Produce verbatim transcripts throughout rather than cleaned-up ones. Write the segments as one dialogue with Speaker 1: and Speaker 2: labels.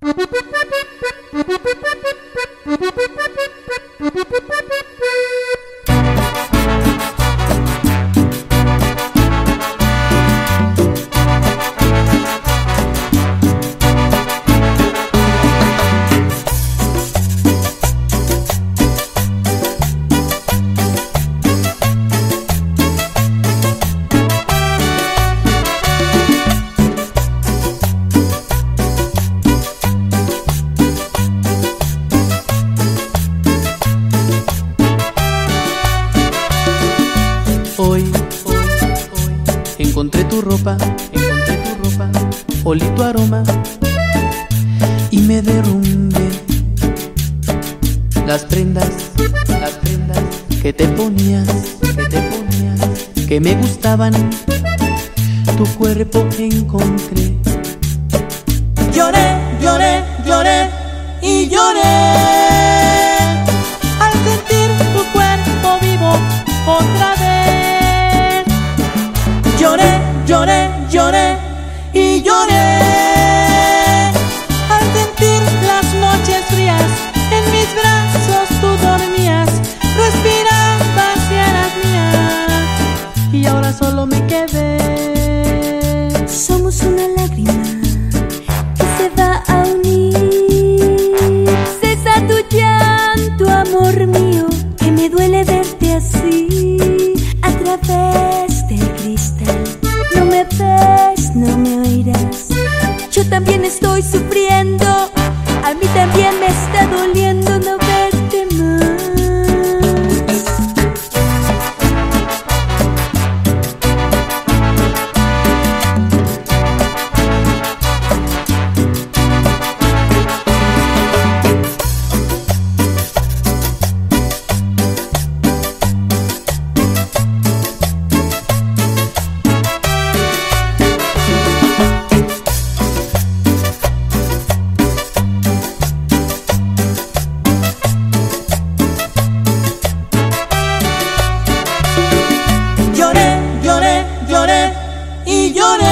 Speaker 1: Hoy, hoy, hoy, encontré tu ropa, encontré tu ropa, olí tu aroma y me derrumbé. Las prendas, las prendas que te ponías, que te ponías, que me gustaban, tu cuerpo encontré.
Speaker 2: Lloré, lloré, lloré y lloré al sentir tu cuerpo vivo otra vez. Lloré, lloré, lloré y lloré al sentir las noches frías. En mis brazos tú dormías, respirabas y eras mía. Y ahora solo me quedé.
Speaker 3: Somos una lágrima que se va a unir. Cesa tu llanto, amor mío, que me duele verte así. A través del cristal, no me ves, no me oirás. Yo también estoy sufriendo, a mí también me está doliendo no verte más.
Speaker 2: Y lloré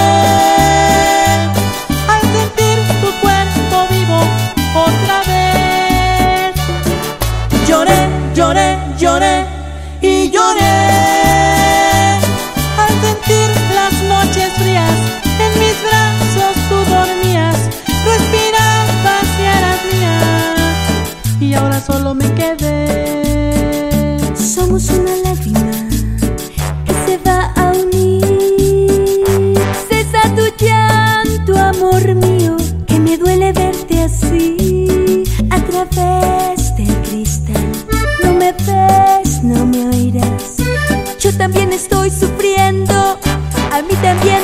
Speaker 2: al sentir tu cuerpo vivo otra vez. Lloré, lloré, lloré y lloré al sentir las noches frías. En mis brazos tú dormías, respirabas y eras mía. Y ahora solo me quedé.
Speaker 3: Somos una lágrima que se va a unir. Llanto, amor mío, que me duele verte así. A través del cristal, no me ves, no me oirás. Yo también estoy sufriendo, a mí también